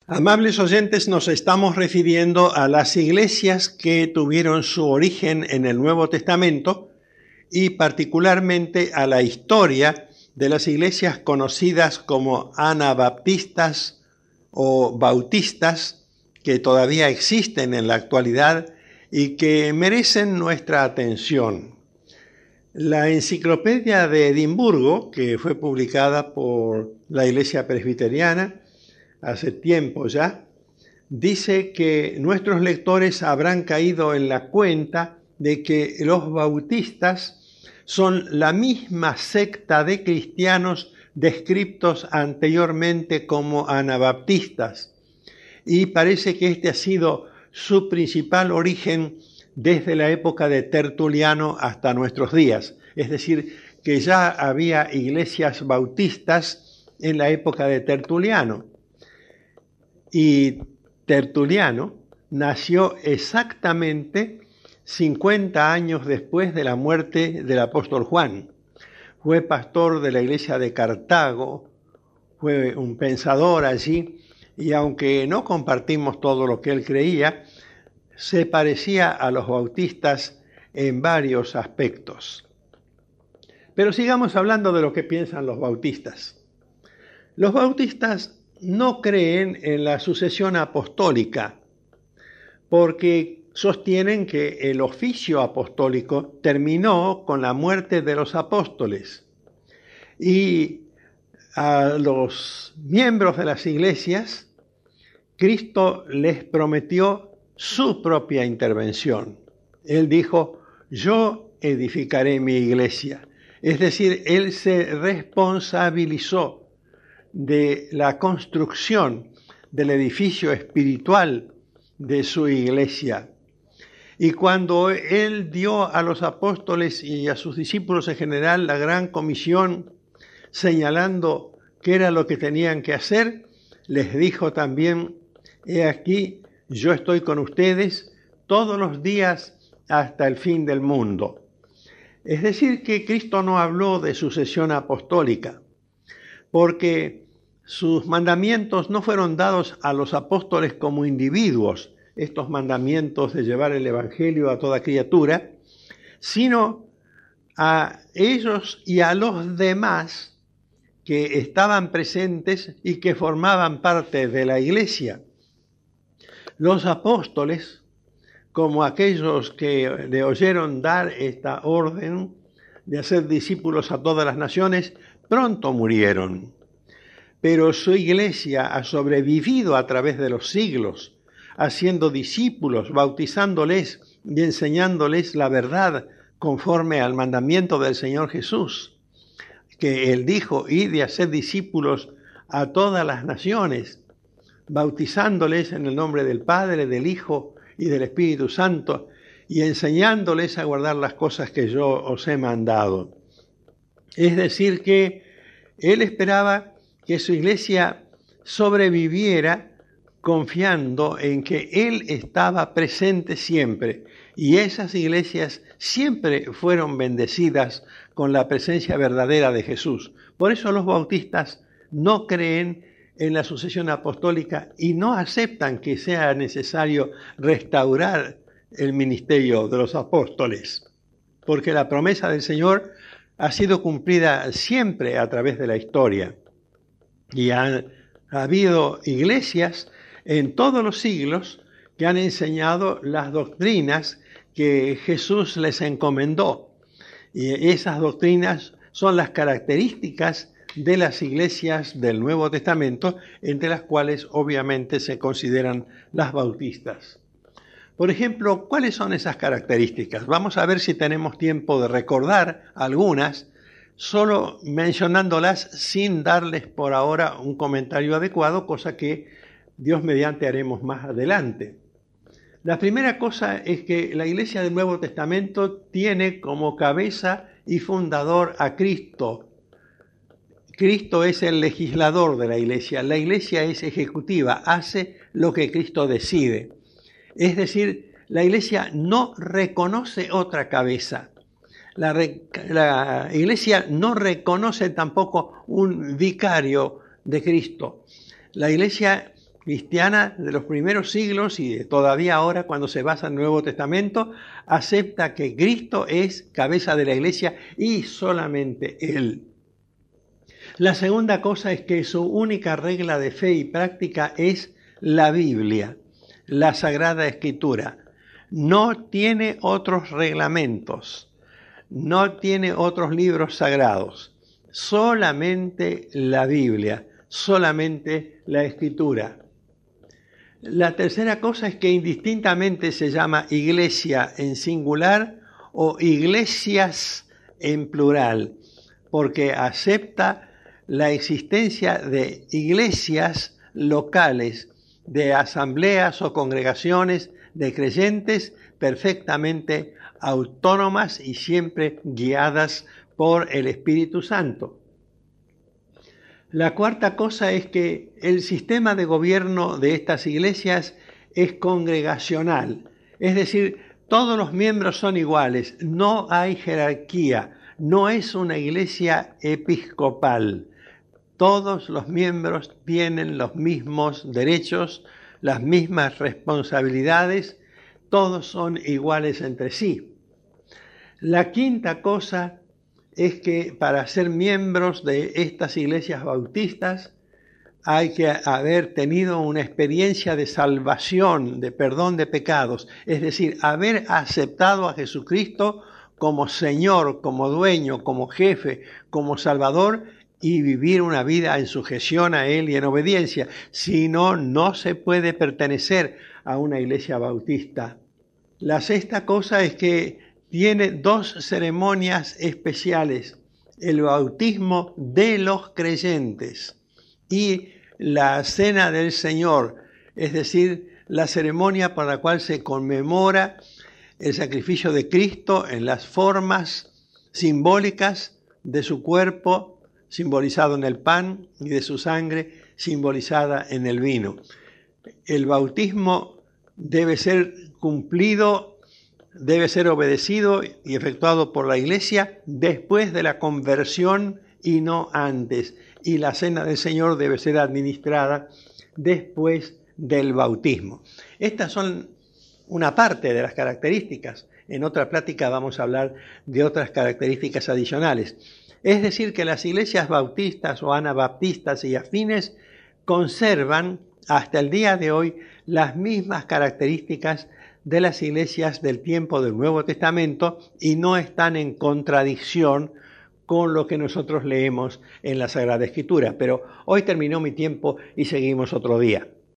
Amables oyentes, nos estamos refiriendo a las iglesias que tuvieron su origen en el Nuevo Testamento y particularmente a la historia de las iglesias conocidas como anabaptistas o bautistas, que todavía existen en la actualidad y que merecen nuestra atención. La Enciclopedia de Edimburgo, que fue publicada por la Iglesia Presbiteriana hace tiempo ya, dice que nuestros lectores habrán caído en la cuenta de que los bautistas son la misma secta de cristianos descritos anteriormente como anabaptistas, y parece que este ha sido su principal origen desde la época de Tertuliano hasta nuestros días. Es decir, que ya había iglesias bautistas en la época de Tertuliano. Y Tertuliano nació exactamente 50 años después de la muerte del apóstol Juan. Fue pastor de la iglesia de Cartago, fue un pensador allí, y aunque no compartimos todo lo que él creía, se parecía a los bautistas en varios aspectos. Pero sigamos hablando de lo que piensan los bautistas. Los bautistas no creen en la sucesión apostólica, porque sostienen que el oficio apostólico terminó con la muerte de los apóstoles, y a los miembros de las iglesias Cristo les prometió su propia intervención. Él dijo: yo edificaré mi iglesia. Es decir, él se responsabilizó de la construcción del edificio espiritual de su iglesia. Y cuando él dio a los apóstoles y a sus discípulos en general la gran comisión, señalando qué era lo que tenían que hacer, les dijo también: he aquí, yo estoy con ustedes todos los días hasta el fin del mundo. Es decir, que Cristo no habló de sucesión apostólica, porque sus mandamientos no fueron dados a los apóstoles como individuos, estos mandamientos de llevar el evangelio a toda criatura, sino a ellos y a los demás que estaban presentes y que formaban parte de la iglesia. Los apóstoles, como aquellos que le oyeron dar esta orden de hacer discípulos a todas las naciones, pronto murieron. Pero su iglesia ha sobrevivido a través de los siglos, haciendo discípulos, bautizándoles y enseñándoles la verdad conforme al mandamiento del Señor Jesús, que él dijo: id y haced discípulos a todas las naciones, bautizándoles en el nombre del Padre, del Hijo y del Espíritu Santo, y enseñándoles a guardar las cosas que yo os he mandado. Es decir, que él esperaba que su iglesia sobreviviera confiando en que él estaba presente siempre, y esas iglesias siempre fueron bendecidas con la presencia verdadera de Jesús. Por eso los bautistas no creen en la sucesión apostólica y no aceptan que sea necesario restaurar el ministerio de los apóstoles, porque la promesa del Señor ha sido cumplida siempre a través de la historia. Y ha habido iglesias en todos los siglos que han enseñado las doctrinas que Jesús les encomendó. Y esas doctrinas son las características de las iglesias del Nuevo Testamento, entre las cuales obviamente se consideran las bautistas. Por ejemplo, ¿cuáles son esas características? Vamos a ver si tenemos tiempo de recordar algunas, solo mencionándolas sin darles por ahora un comentario adecuado, cosa que Dios mediante haremos más adelante. La primera cosa es que la iglesia del Nuevo Testamento tiene como cabeza y fundador a Cristo. Cristo es el legislador de la iglesia es ejecutiva, hace lo que Cristo decide. Es decir, la iglesia no reconoce otra cabeza. La iglesia no reconoce tampoco un vicario de Cristo. La iglesia cristiana de los primeros siglos y todavía ahora cuando se basa en el Nuevo Testamento, acepta que Cristo es cabeza de la iglesia y solamente Él. La segunda cosa es que su única regla de fe y práctica es la Biblia, la Sagrada Escritura. No tiene otros reglamentos, no tiene otros libros sagrados, solamente la Biblia, solamente la Escritura. La tercera cosa es que indistintamente se llama iglesia en singular o iglesias en plural, porque acepta la existencia de iglesias locales, de asambleas o congregaciones de creyentes perfectamente autónomas y siempre guiadas por el Espíritu Santo. La cuarta cosa es que el sistema de gobierno de estas iglesias es congregacional, es decir, todos los miembros son iguales, no hay jerarquía, no es una iglesia episcopal. Todos los miembros tienen los mismos derechos, las mismas responsabilidades, todos son iguales entre sí. La quinta cosa es que para ser miembros de estas iglesias bautistas hay que haber tenido una experiencia de salvación, de perdón de pecados, es decir, haber aceptado a Jesucristo como Señor, como dueño, como jefe, como Salvador y vivir una vida en sujeción a Él y en obediencia. Si no, no se puede pertenecer a una iglesia bautista. La sexta cosa es que tiene dos ceremonias especiales, el bautismo de los creyentes y la cena del Señor, es decir, la ceremonia por la cual se conmemora el sacrificio de Cristo en las formas simbólicas de su cuerpo, simbolizado en el pan, y de su sangre, simbolizada en el vino. El bautismo debe ser cumplido, debe ser obedecido y efectuado por la iglesia después de la conversión y no antes. Y la cena del Señor debe ser administrada después del bautismo. Estas son una parte de las características. En otra plática vamos a hablar de otras características adicionales. Es decir, que las iglesias bautistas o anabaptistas y afines conservan hasta el día de hoy las mismas características de las iglesias del tiempo del Nuevo Testamento y no están en contradicción con lo que nosotros leemos en la Sagrada Escritura. Pero hoy terminó mi tiempo y seguimos otro día.